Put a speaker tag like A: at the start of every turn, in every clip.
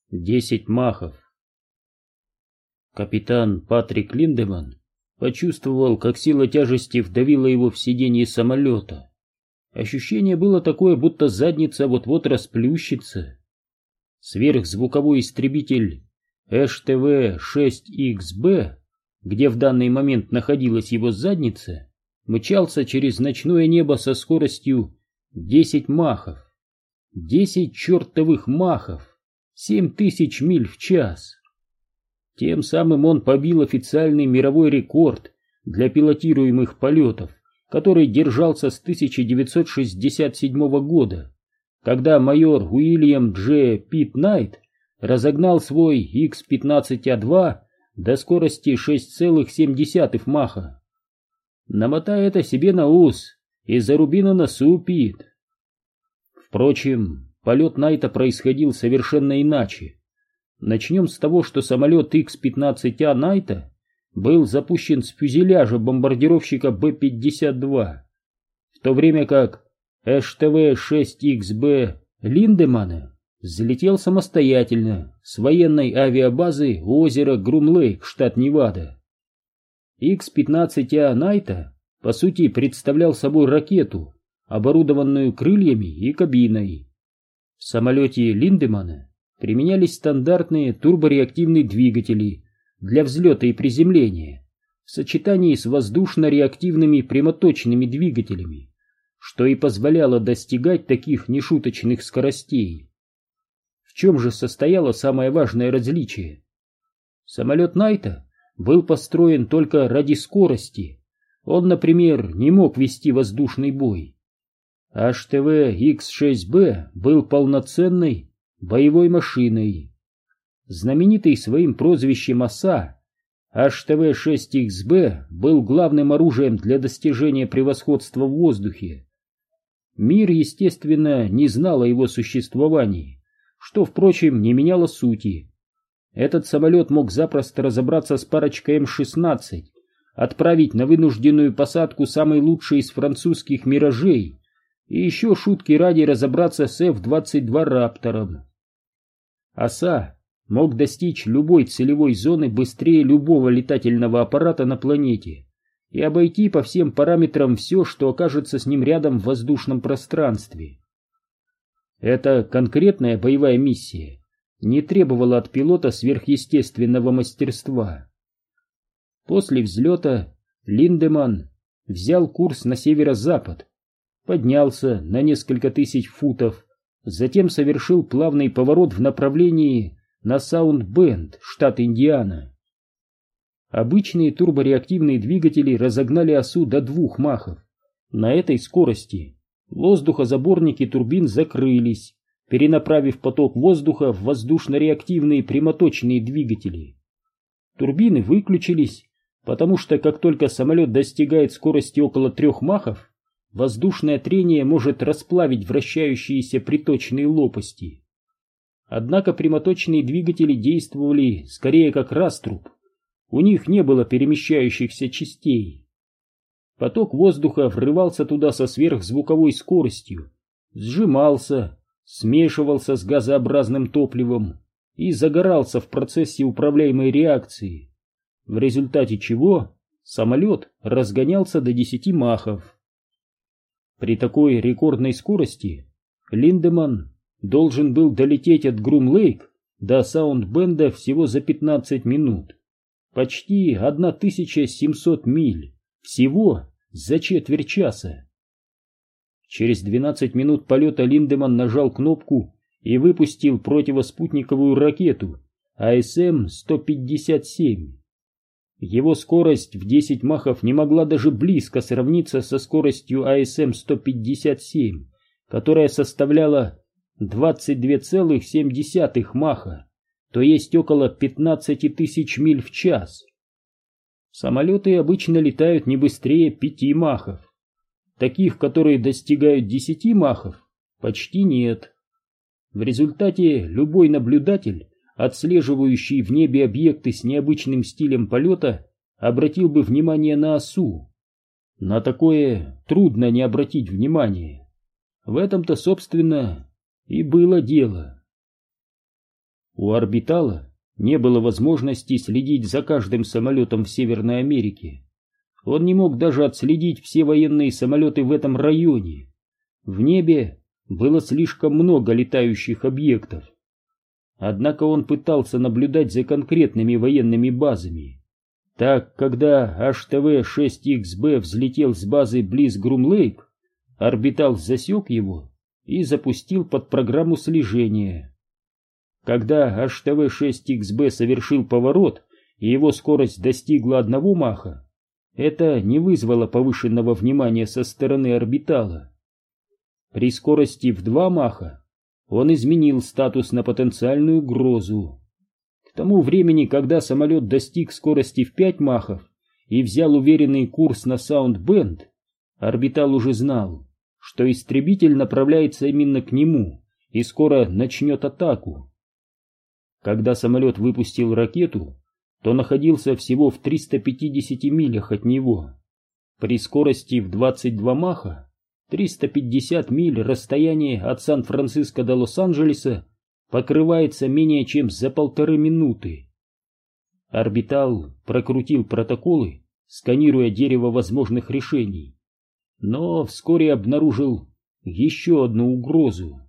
A: 10 махов. Капитан Патрик Линдеман почувствовал, как сила тяжести вдавила его в сиденье самолета. Ощущение было такое, будто задница вот-вот расплющится. Сверхзвуковой истребитель ШТВ-6XB, где в данный момент находилась его задница, мчался через ночное небо со скоростью 10 махов. 10 чертовых махов! 7000 миль в час! Тем самым он побил официальный мировой рекорд для пилотируемых полетов, который держался с 1967 года, когда майор Уильям Дж. Питт Найт разогнал свой X-15А2 до скорости 6,7 маха. Намотай это себе на ус и заруби на носу, Питт. Впрочем, полет Найта происходил совершенно иначе. Начнем с того, что самолет X-15А Найта был запущен с фюзеляжа бомбардировщика Б-52, в то время как ШТВ-6XB Линдемана взлетел самостоятельно с военной авиабазы у озера Грум-Лейк, штат Невада. X-15А Найта, по сути, представлял собой ракету, оборудованную крыльями и кабиной. В самолете Линдемана применялись стандартные турбореактивные двигатели для взлета и приземления в сочетании с воздушно-реактивными прямоточными двигателями, что и позволяло достигать таких нешуточных скоростей. В чем же состояло самое важное различие? Самолет Найта был построен только ради скорости. Он, например, не мог вести воздушный бой. ХТВ-X6B был полноценной боевой машиной. Знаменитый своим прозвищем «Оса», ХТВ-6XB был главным оружием для достижения превосходства в воздухе. Мир, естественно, не знал о его существовании, что, впрочем, не меняло сути. Этот самолет мог запросто разобраться с парочкой М-16, отправить на вынужденную посадку самый лучший из французских «Миражей» и еще шутки ради разобраться с F-22 «Раптором». Оса мог достичь любой целевой зоны быстрее любого летательного аппарата на планете и обойти по всем параметрам все, что окажется с ним рядом в воздушном пространстве. Эта конкретная боевая миссия не требовала от пилота сверхъестественного мастерства. После взлета Линдеман взял курс на северо-запад, поднялся на несколько тысяч футов, затем совершил плавный поворот в направлении на Саунд-Бенд, штат Индиана. Обычные турбореактивные двигатели разогнали осу до 2 махов. На этой скорости воздухозаборники турбин закрылись, перенаправив поток воздуха в воздушно-реактивные прямоточные двигатели. Турбины выключились, потому что как только самолет достигает скорости около 3 махов, воздушное трение может расплавить вращающиеся приточные лопасти. Однако прямоточные двигатели действовали скорее как раструб, у них не было перемещающихся частей. Поток воздуха врывался туда со сверхзвуковой скоростью, сжимался, смешивался с газообразным топливом и загорался в процессе управляемой реакции, в результате чего самолет разгонялся до 10 махов. При такой рекордной скорости Линдеман должен был долететь от Грум-Лейк до Саунд-Бенда всего за 15 минут. Почти 1700 миль. Всего за четверть часа. Через 12 минут полета Линдеман нажал кнопку и выпустил противоспутниковую ракету АСМ-157. Его скорость в 10 махов не могла даже близко сравниться со скоростью АСМ-157, которая составляла 22,7 маха, то есть около 15 тысяч миль в час. Самолеты обычно летают не быстрее 5 махов. Таких, которые достигают 10 махов, почти нет. В результате любой наблюдатель, отслеживающий в небе объекты с необычным стилем полета, обратил бы внимание на осу. На такое трудно не обратить внимание. В этом-то, собственно, и было дело. У орбитала не было возможности следить за каждым самолетом в Северной Америке. Он не мог даже отследить все военные самолеты в этом районе. В небе было слишком много летающих объектов. Однако он пытался наблюдать за конкретными военными базами. Так, когда HTV-6XB взлетел с базы близ Грум-Лейк, орбитал засек его и запустил под программу слежения. Когда HTV-6XB совершил поворот и его скорость достигла 1 маха, это не вызвало повышенного внимания со стороны орбитала. При скорости в 2 маха он изменил статус на потенциальную угрозу. К тому времени, когда самолет достиг скорости в 5 махов и взял уверенный курс на Саунд-Бенд, орбитал уже знал, что истребитель направляется именно к нему и скоро начнет атаку. Когда самолет выпустил ракету, то находился всего в 350 милях от него. При скорости в 22 маха 350 миль расстояние от Сан-Франциско до Лос-Анджелеса покрывается менее чем за 1,5 минуты. Орбитал прокрутил протоколы, сканируя дерево возможных решений, но вскоре обнаружил еще одну угрозу.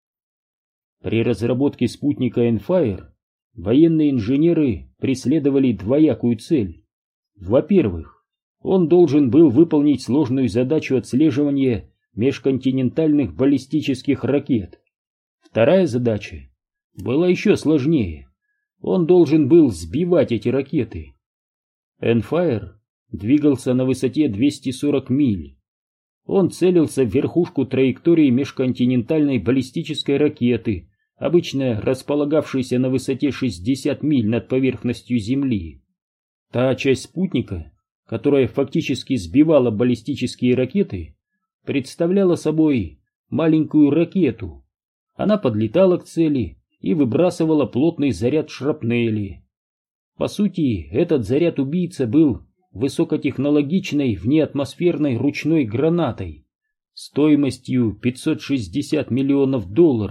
A: При разработке спутника Enfire военные инженеры преследовали двоякую цель. Во-первых, он должен был выполнить сложную задачу отслеживания межконтинентальных баллистических ракет. Вторая задача была еще сложнее. Он должен был сбивать эти ракеты. Enfire двигался на высоте 240 миль. Он целился в верхушку траектории межконтинентальной баллистической ракеты, обычно располагавшейся на высоте 60 миль над поверхностью Земли. Та часть спутника, которая фактически сбивала баллистические ракеты, представляла собой маленькую ракету. Она подлетала к цели и выбрасывала плотный заряд шрапнели. По сути, этот заряд-убийца был высокотехнологичной внеатмосферной ручной гранатой стоимостью $560 миллионов.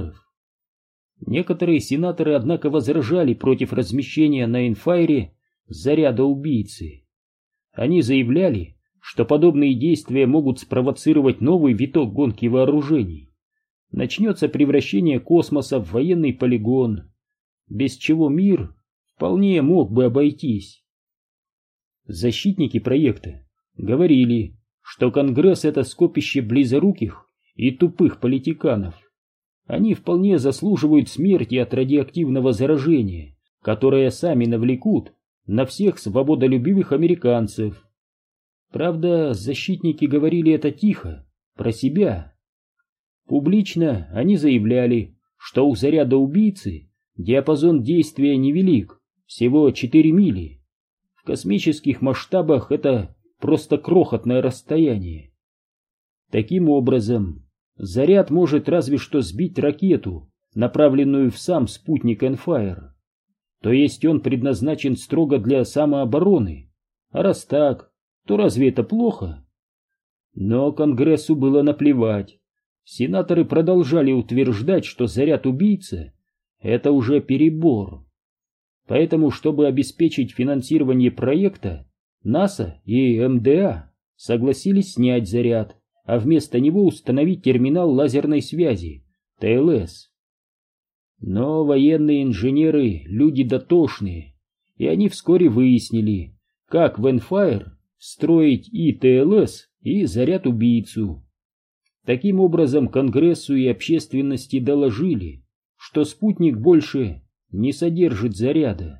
A: Некоторые сенаторы, однако, возражали против размещения на Enfire заряда убийцы. Они заявляли, что подобные действия могут спровоцировать новый виток гонки вооружений. Начнется превращение космоса в военный полигон, без чего мир вполне мог бы обойтись. Защитники проекта говорили, что Конгресс — это скопище близоруких и тупых политиканов. Они вполне заслуживают смерти от радиоактивного заражения, которое сами навлекут на всех свободолюбивых американцев. Правда, защитники говорили это тихо, про себя. Публично они заявляли, что у заряда убийцы диапазон действия невелик, всего 4 мили. В космических масштабах это просто крохотное расстояние. Таким образом, заряд может разве что сбить ракету, направленную в сам спутник Enfire. То есть он предназначен строго для самообороны. А раз так, то разве это плохо? Но Конгрессу было наплевать. Сенаторы продолжали утверждать, что заряд-убийца — это уже перебор. Поэтому, чтобы обеспечить финансирование проекта, НАСА и МДА согласились снять заряд, а вместо него установить терминал лазерной связи, ТЛС. Но военные инженеры — люди дотошные, и они вскоре выяснили, как в Enfire встроить и ТЛС, и заряд-убийцу. Таким образом, Конгрессу и общественности доложили, что спутник больше не содержит заряда.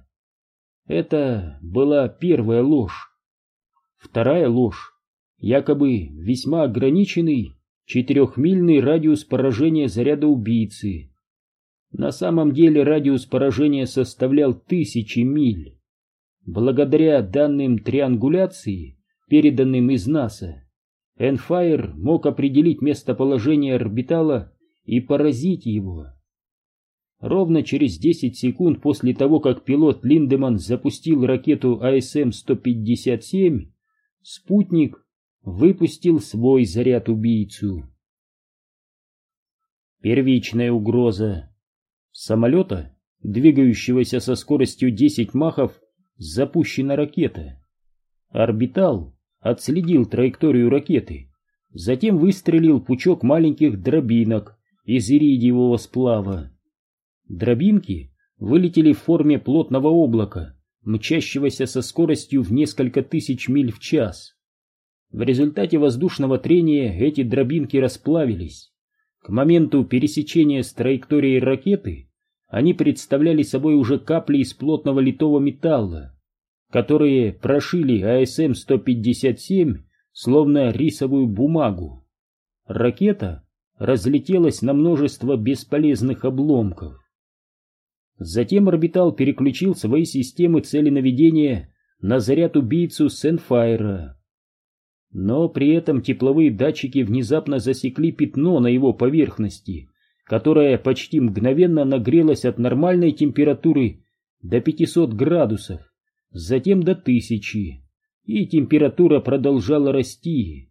A: Это была первая ложь. Вторая ложь — якобы весьма ограниченный 4-мильный радиус поражения заряда убийцы. На самом деле радиус поражения составлял 1000 миль. Благодаря данным триангуляции, переданным из НАСА, Enfire мог определить местоположение орбитала и поразить его. Ровно через 10 секунд после того, как пилот Линдеман запустил ракету АСМ-157, спутник выпустил свой заряд-убийцу. Первичная угроза. С самолета двигающегося со скоростью 10 махов, запущена ракета. Орбитал отследил траекторию ракеты, затем выстрелил пучок маленьких дробинок из иридиевого сплава. Дробинки вылетели в форме плотного облака, мчащегося со скоростью в несколько тысяч миль в час. В результате воздушного трения эти дробинки расплавились. К моменту пересечения с траекторией ракеты они представляли собой уже капли из плотного литого металла, которые прошили АСМ-157 словно рисовую бумагу. Ракета разлетелась на множество бесполезных обломков. Затем орбитал переключил свои системы целенаведения на заряд-убийцу Сенфайра. Но при этом тепловые датчики внезапно засекли пятно на его поверхности, которое почти мгновенно нагрелось от нормальной температуры до 500 градусов, затем до 1000, и температура продолжала расти.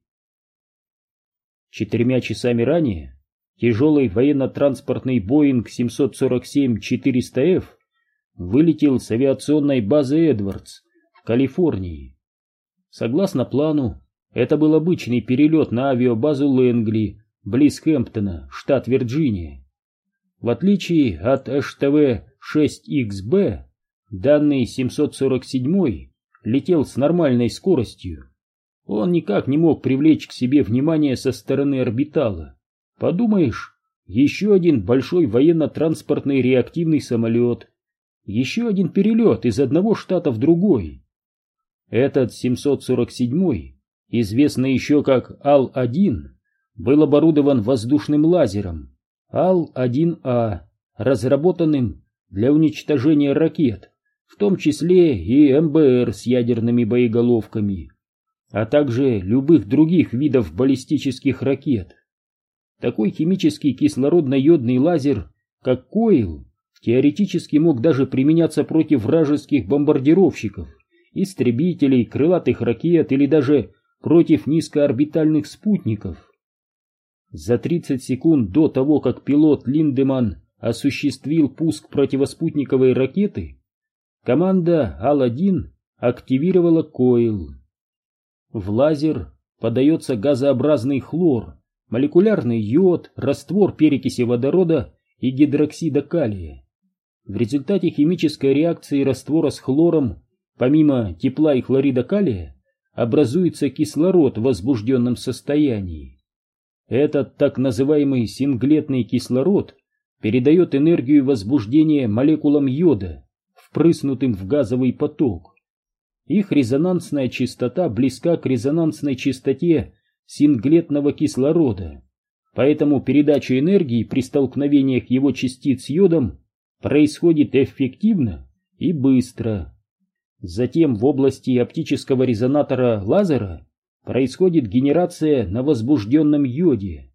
A: 4 часами ранее тяжелый военно-транспортный Боинг 747-400F вылетел с авиационной базы Эдвардс в Калифорнии. Согласно плану, это был обычный перелет на авиабазу Лэнгли, близ Хэмптона, штат Вирджиния. В отличие от HTV-6XB, данный 747 летел с нормальной скоростью. Он никак не мог привлечь к себе внимание со стороны орбитала. Подумаешь, еще один большой военно-транспортный реактивный самолет, еще один перелет из одного штата в другой. Этот 747, известный еще как Ал-1, был оборудован воздушным лазером Ал-1А, разработанным для уничтожения ракет, в том числе и МБР с ядерными боеголовками, а также любых других видов баллистических ракет. Такой химический кислородно-йодный лазер, как Койл, теоретически мог даже применяться против вражеских бомбардировщиков, истребителей, крылатых ракет или даже против низкоорбитальных спутников. За 30 секунд до того, как пилот Линдеман осуществил пуск противоспутниковой ракеты, команда Ал-1 активировала Койл. В лазер подается газообразный хлор, молекулярный йод, раствор перекиси водорода и гидроксида калия. В результате химической реакции раствора с хлором, помимо тепла и хлорида калия, образуется кислород в возбужденном состоянии. Этот так называемый синглетный кислород передает энергию возбуждения молекулам йода, впрыснутым в газовый поток. Их резонансная частота близка к резонансной частоте синглетного кислорода, поэтому передача энергии при столкновениях его частиц с йодом происходит эффективно и быстро. Затем в области оптического резонатора лазера происходит генерация на возбужденном йоде.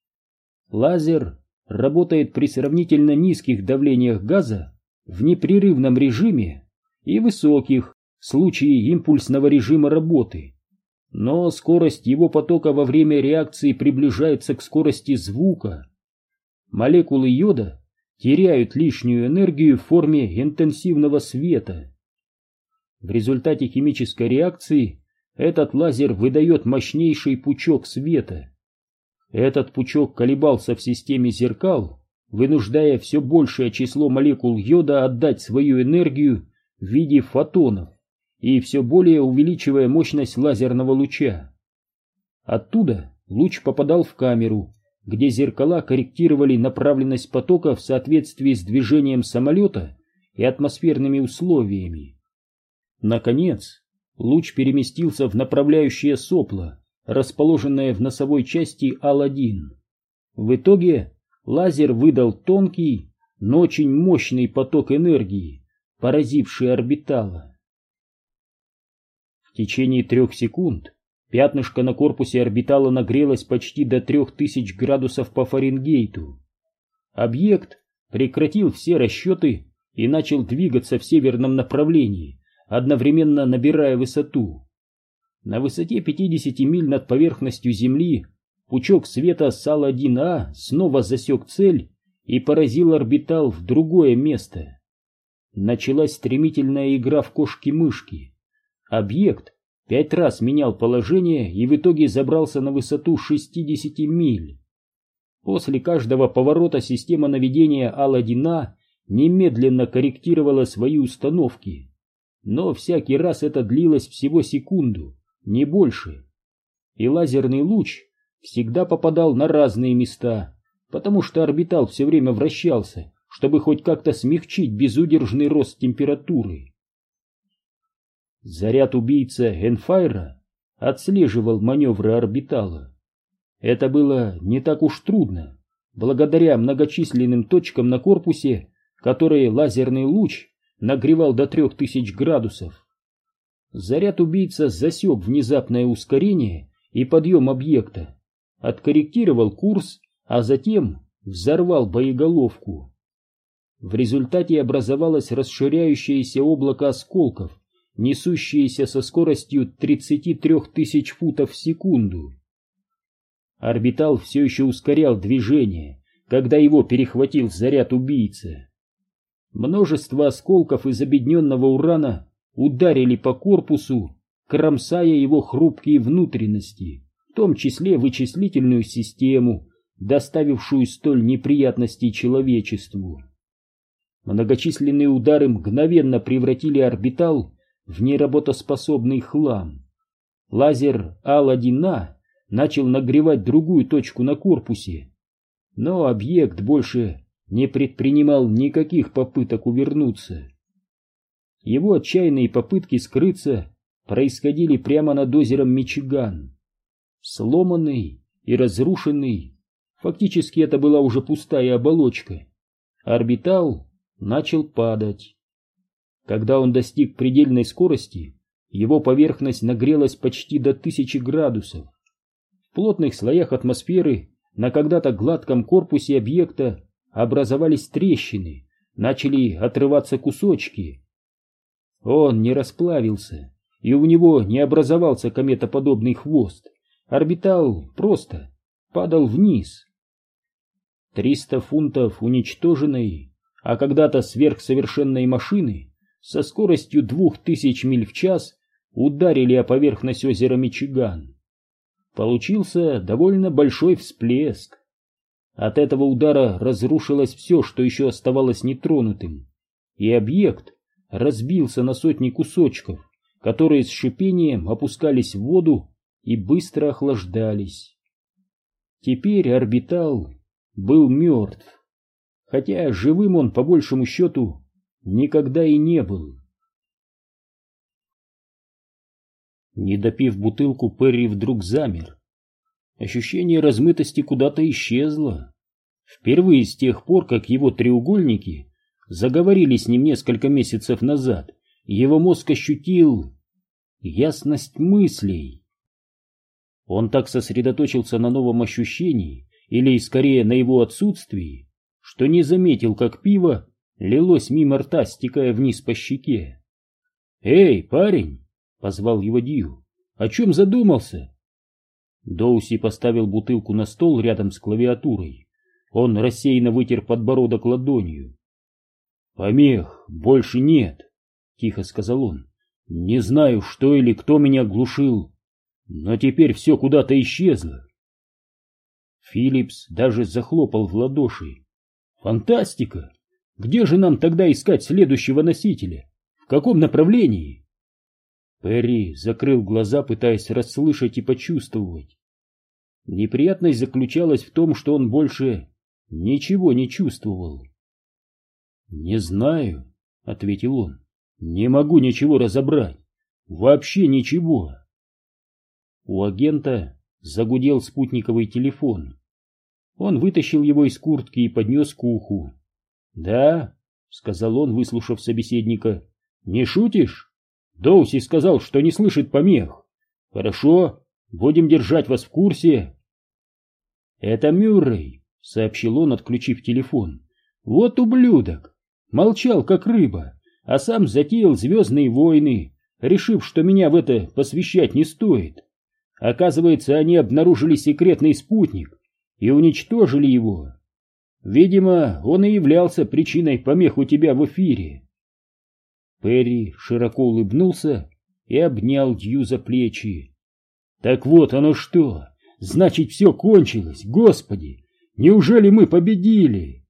A: Лазер работает при сравнительно низких давлениях газа в непрерывном режиме и высоких в случае импульсного режима работы, но скорость его потока во время реакции приближается к скорости звука. Молекулы йода теряют лишнюю энергию в форме интенсивного света. В результате химической реакции этот лазер выдает мощнейший пучок света. Этот пучок колебался в системе зеркал, вынуждая все большее число молекул йода отдать свою энергию в виде фотонов и все более увеличивая мощность лазерного луча. Оттуда луч попадал в камеру, где зеркала корректировали направленность потока в соответствии с движением самолета и атмосферными условиями. Наконец, луч переместился в направляющее сопло, расположенное в носовой части Ал-1. В итоге лазер выдал тонкий, но очень мощный поток энергии, поразивший орбитала. В течение 3 секунд пятнышко на корпусе орбитала нагрелось почти до 3000 градусов по Фаренгейту. Объект прекратил все расчеты и начал двигаться в северном направлении, одновременно набирая высоту. На высоте 50 миль над поверхностью Земли пучок света с Ал-1А снова засек цель и поразил орбитал в другое место. началась стремительная игра в кошки-мышки. Объект 5 раз менял положение и в итоге забрался на высоту 60 миль. После каждого поворота система наведения Ал-1А немедленно корректировала свои установки, но всякий раз это длилось всего секунду, не больше. И лазерный луч всегда попадал на разные места, потому что орбитал все время вращался, чтобы хоть как-то смягчить безудержный рост температуры. Заряд-убийца Энфайра отслеживал маневры орбитала. Это было не так уж трудно, благодаря многочисленным точкам на корпусе, которые лазерный луч нагревал до 3000 градусов. Заряд-убийца засек внезапное ускорение и подъем объекта, откорректировал курс, а затем взорвал боеголовку. В результате образовалось расширяющееся облако осколков, несущееся со скоростью 33 тысяч футов в секунду. Орбитал все еще ускорял движение, когда его перехватил заряд-убийца. Множество осколков из обедненного урана ударили по корпусу, кромсая его хрупкие внутренности, в том числе вычислительную систему, доставившую столь неприятностей человечеству. Многочисленные удары мгновенно превратили орбитал в неработоспособный хлам. Лазер Ал-1А начал нагревать другую точку на корпусе, но объект больше не предпринимал никаких попыток увернуться. Его отчаянные попытки скрыться происходили прямо над озером Мичиган. Сломанный и разрушенный, фактически это была уже пустая оболочка, орбитал начал падать. Когда он достиг предельной скорости, его поверхность нагрелась почти до 1000 градусов. В плотных слоях атмосферы на когда-то гладком корпусе объекта образовались трещины, начали отрываться кусочки. Он не расплавился, и у него не образовался кометоподобный хвост. Орбитал просто падал вниз. 300 фунтов уничтоженной, а когда-то сверхсовершенной машины со скоростью 2000 миль в час ударили о поверхность озера Мичиган. Получился довольно большой всплеск. От этого удара разрушилось все, что еще оставалось нетронутым, и объект разбился на сотни кусочков, которые с шипением опускались в воду и быстро охлаждались. Теперь орбитал был мертв, хотя живым он, по большему счету, никогда и не был. Не допив бутылку, Перри вдруг замер. Ощущение размытости куда-то исчезло. Впервые с тех пор, как его треугольники заговорили с ним несколько месяцев назад, его мозг ощутил ясность мыслей. Он так сосредоточился на новом ощущении, или скорее на его отсутствии, что не заметил, как пиво лилось мимо рта, стекая вниз по щеке. «Эй, парень!» — позвал его Дью. «О чем задумался?» Доуси поставил бутылку на стол рядом с клавиатурой. Он рассеянно вытер подбородок ладонью. «Помех больше нет», — тихо сказал он. «Не знаю, что или кто меня глушил, но теперь все куда-то исчезло». Филлипс даже захлопал в ладоши. «Фантастика! Где же нам тогда искать следующего носителя? В каком направлении?» Перри закрыл глаза, пытаясь расслышать и почувствовать. Неприятность заключалась в том, что он больше ничего не чувствовал. «Не знаю», — ответил он. «Не могу ничего разобрать. Вообще ничего». У агента загудел спутниковый телефон. Он вытащил его из куртки и поднес к уху. «Да», — сказал он, выслушав собеседника. «Не шутишь? Доуси сказал, что не слышит помех. Хорошо, будем держать вас в курсе». «Это Мюррей», — сообщил он, отключив телефон. «Вот ублюдок! Молчал, как рыба, а сам затеял «Звездные войны», решив, что меня в это посвящать не стоит. Оказывается, они обнаружили секретный спутник и уничтожили его. Видимо, он и являлся причиной помех у тебя в эфире». Перри широко улыбнулся и обнял Дью за плечи. «Так вот оно что! Значит, все кончилось! Господи! Неужели мы победили?»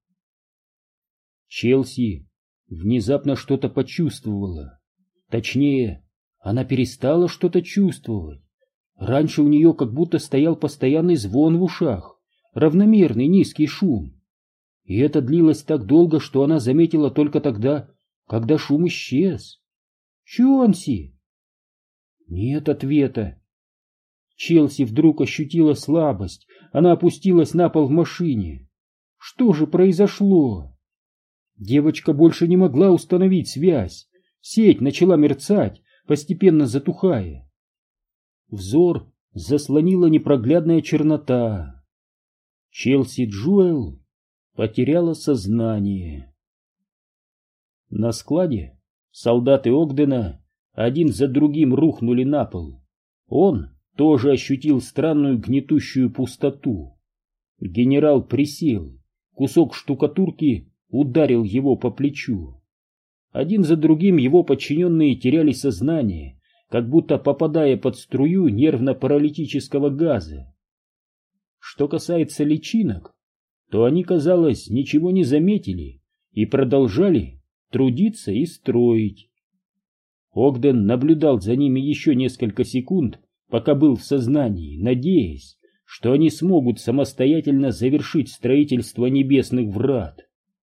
A: Челси внезапно что-то почувствовала. Точнее, она перестала что-то чувствовать. Раньше у нее как будто стоял постоянный звон в ушах, равномерный низкий шум. И это длилось так долго, что она заметила только тогда, когда шум исчез. «Чонси!» Нет ответа. Челси вдруг ощутила слабость. Она опустилась на пол в машине. Что же произошло? Девочка больше не могла установить связь. Сеть начала мерцать, постепенно затухая. Взор заслонила непроглядная чернота. Челси Джоэл потеряла сознание. На складе солдаты Огдена один за другим рухнули на пол. Он тоже ощутил странную гнетущую пустоту. Генерал присел, кусок штукатурки ударил его по плечу. Один за другим его подчиненные теряли сознание, как будто попадая под струю нервно-паралитического газа. Что касается личинок, то они, казалось, ничего не заметили и продолжали трудиться и строить. Огден наблюдал за ними еще несколько секунд, пока был в сознании, надеясь, что они смогут самостоятельно завершить строительство небесных врат.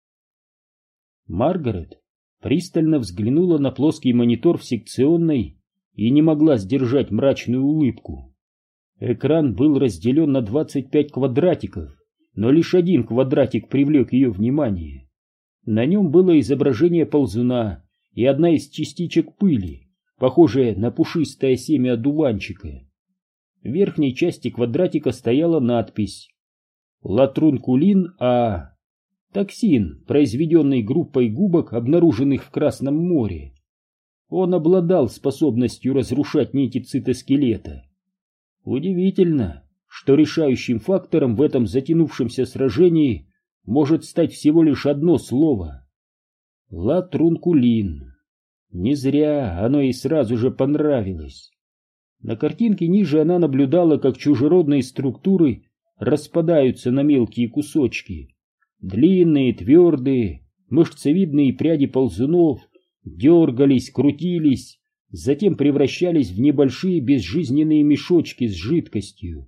A: Маргарет пристально взглянула на плоский монитор в секционной и не могла сдержать мрачную улыбку. Экран был разделен на 25 квадратиков, но лишь один квадратик привлек ее внимание. На нем было изображение ползуна и одна из частичек пыли, похожая на пушистое семя одуванчика. В верхней части квадратика стояла надпись «Латрункулин А». Токсин, произведенный группой губок, обнаруженных в Красном море. Он обладал способностью разрушать нити цитоскелета. Удивительно, что решающим фактором в этом затянувшемся сражении может стать всего лишь одно слово — латрункулин. Не зря оно ей сразу же понравилось. На картинке ниже она наблюдала, как чужеродные структуры распадаются на мелкие кусочки. Длинные, твердые, мышцевидные пряди ползунов дергались, крутились, затем превращались в небольшие безжизненные мешочки с жидкостью.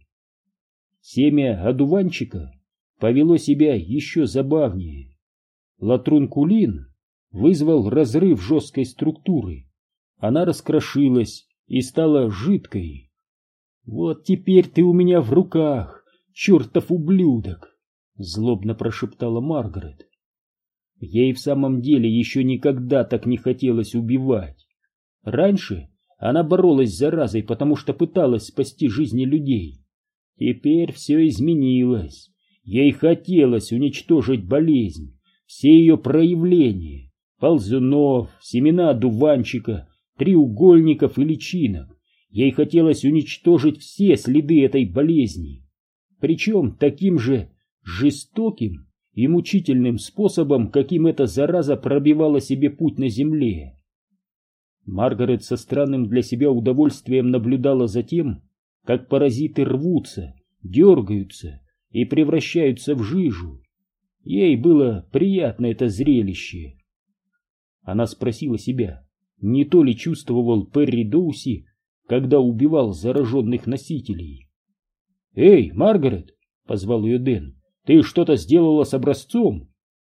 A: Семя одуванчика повело себя еще забавнее. Латрункулин вызвал разрыв жесткой структуры. Она раскрошилась и стала жидкой. «Вот теперь ты у меня в руках, чертов ублюдок!» — злобно прошептала Маргарет. Ей в самом деле еще никогда так не хотелось убивать. Раньше она боролась с заразой, потому что пыталась спасти жизни людей. Теперь все изменилось. Ей хотелось уничтожить болезнь, все ее проявления — ползунов, семена одуванчика, треугольников и личинок. Ей хотелось уничтожить все следы этой болезни, причем таким же жестоким и мучительным способом, каким эта зараза пробивала себе путь на земле. Маргарет со странным для себя удовольствием наблюдала за тем, как паразиты рвутся, дергаются и превращаются в жижу. Ей было приятно это зрелище. Она спросила себя, не то ли чувствовал Перри Доуси, когда убивал зараженных носителей. «Эй, Маргарет!» — позвал ее Дэн. «Ты что-то сделала с образцом?»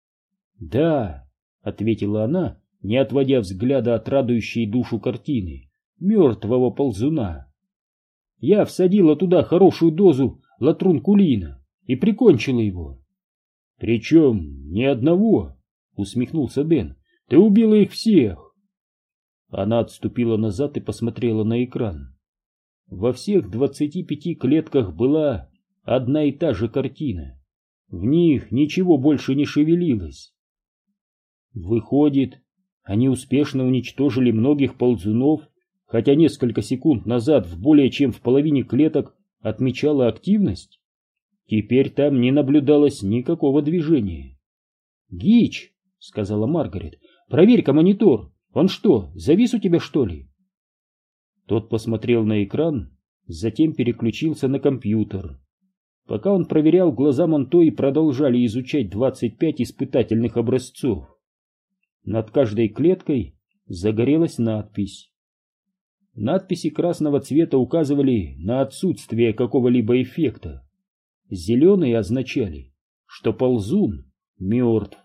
A: «Да», — ответила она, не отводя взгляда от радующей душу картины, мертвого ползуна. «Я всадила туда хорошую дозу латрункулина и прикончила его». «Причем ни одного», — усмехнулся Дэн. «Ты убила их всех». Она отступила назад и посмотрела на экран. Во всех 25 клетках была одна и та же картина. В них ничего больше не шевелилось. Выходит, они успешно уничтожили многих ползунов, хотя несколько секунд назад в более чем в половине клеток отмечала активность. Теперь там не наблюдалось никакого движения. «Гич», — сказала Маргарет, — «проверь-ка монитор, Он что, завис у тебя, что ли?» Тот посмотрел на экран, затем переключился на компьютер. Пока он проверял, глаза Монтои продолжали изучать 25 испытательных образцов. Над каждой клеткой загорелась надпись. Надписи красного цвета указывали на отсутствие какого-либо эффекта. Зеленые означали, что ползун мертв.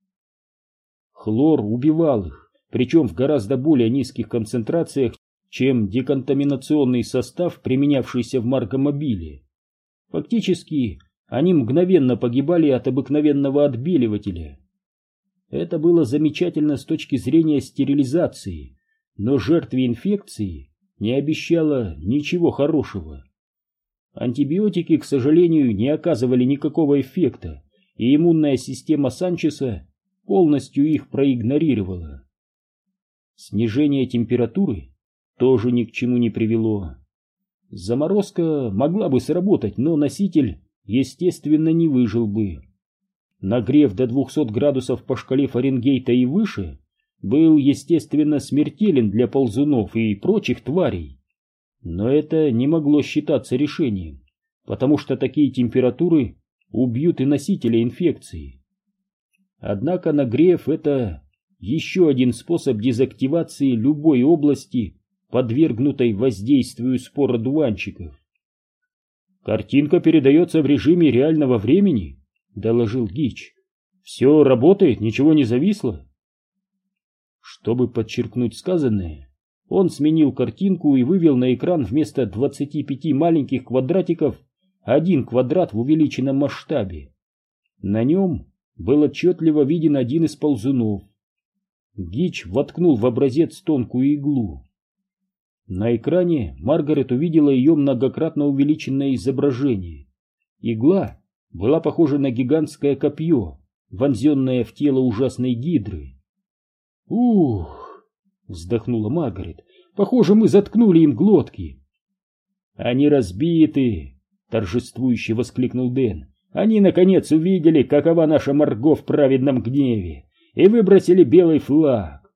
A: Хлор убивал их, причем в гораздо более низких концентрациях, чем деконтаминационный состав, применявшийся в маргомобиле. Фактически, они мгновенно погибали от обыкновенного отбеливателя. Это было замечательно с точки зрения стерилизации, но жертве инфекции не обещало ничего хорошего. Антибиотики, к сожалению, не оказывали никакого эффекта, и иммунная система Санчеса полностью их проигнорировала. Снижение температуры тоже ни к чему не привело. Заморозка могла бы сработать, но носитель, естественно, не выжил бы. Нагрев до 200 градусов по шкале Фаренгейта и выше был, естественно, смертелен для ползунов и прочих тварей. Но это не могло считаться решением, потому что такие температуры убьют и носителя инфекции. Однако нагрев — это еще один способ дезактивации любой области, подвергнутой воздействию спор одуванчиков. «Картинка передается в режиме реального времени», — доложил Гич. «Все работает, ничего не зависло». Чтобы подчеркнуть сказанное, он сменил картинку и вывел на экран вместо 25 маленьких квадратиков один квадрат в увеличенном масштабе. На нем был отчетливо виден один из ползунов. Гич воткнул в образец тонкую иглу. На экране Маргарет увидела ее многократно увеличенное изображение. Игла была похожа на гигантское копье, вонзенное в тело ужасной гидры. «Ух!» — вздохнула Маргарет. «Похоже, мы заткнули им глотки». «Они разбиты!» — торжествующе воскликнул Дэн. «Они, наконец, увидели, какова наша Марго в праведном гневе, и выбросили белый флаг».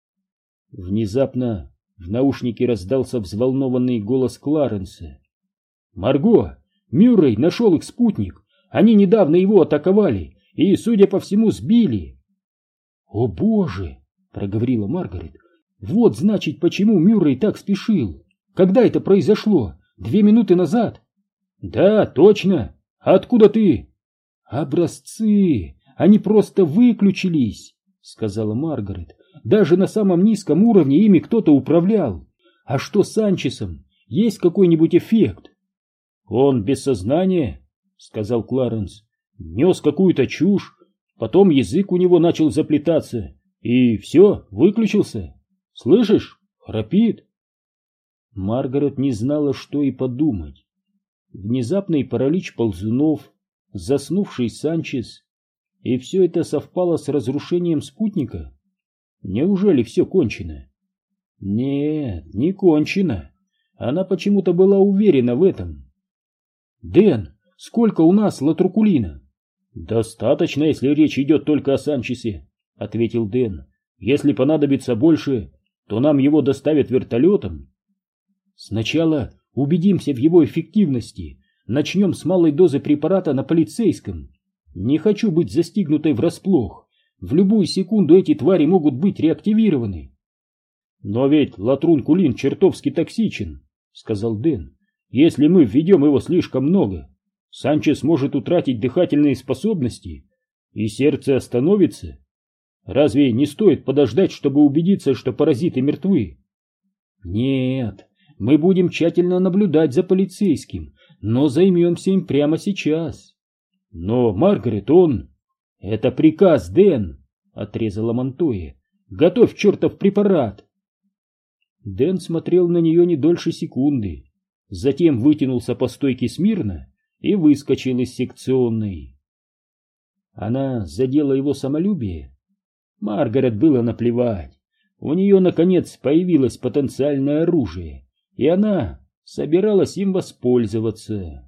A: Внезапно в наушнике раздался взволнованный голос Кларенса. «Марго, Мюррей нашел их спутник. Они недавно его атаковали и, судя по всему, сбили». «О боже!» — проговорила Маргарет. «Вот, значит, почему Мюррей так спешил. Когда это произошло? 2 минуты назад?» «Да, точно. Откуда ты?» «Образцы! Они просто выключились!» — сказала Маргарет. «Даже на самом низком уровне ими кто-то управлял. А что с Санчесом? Есть какой-нибудь эффект?» «Он без сознания», — сказал Кларенс. «Нес какую-то чушь, потом язык у него начал заплетаться, и все, выключился. Слышишь? Храпит». Маргарет не знала, что и подумать. Внезапный паралич ползунов, заснувший Санчес, и все это совпало с разрушением спутника. Неужели все кончено? Нет, не кончено. Она почему-то была уверена в этом. «Дэн, сколько у нас латрукулина?» «Достаточно, если речь идет только о Санчесе», — ответил Дэн. «Если понадобится больше, то нам его доставят вертолетом». «Сначала убедимся в его эффективности. Начнем с малой дозы препарата на полицейском. Не хочу быть застигнутой врасплох. В любую секунду эти твари могут быть реактивированы». «Но ведь латрункулин чертовски токсичен», — сказал Дэн. «Если мы введем его слишком много, Санчес может утратить дыхательные способности, и сердце остановится. Разве не стоит подождать, чтобы убедиться, что паразиты мертвы?» «Нет, мы будем тщательно наблюдать за полицейским, но займемся им прямо сейчас». «Но, Маргарет, он...» «Это приказ, Дэн», — отрезала Монтоя. «Готовь чертов препарат». Дэн смотрел на нее не дольше секунды, затем вытянулся по стойке смирно и выскочил из секционной. Она задела его самолюбие. Маргарет было наплевать. У нее, наконец, появилось потенциальное оружие, и она собиралась им воспользоваться.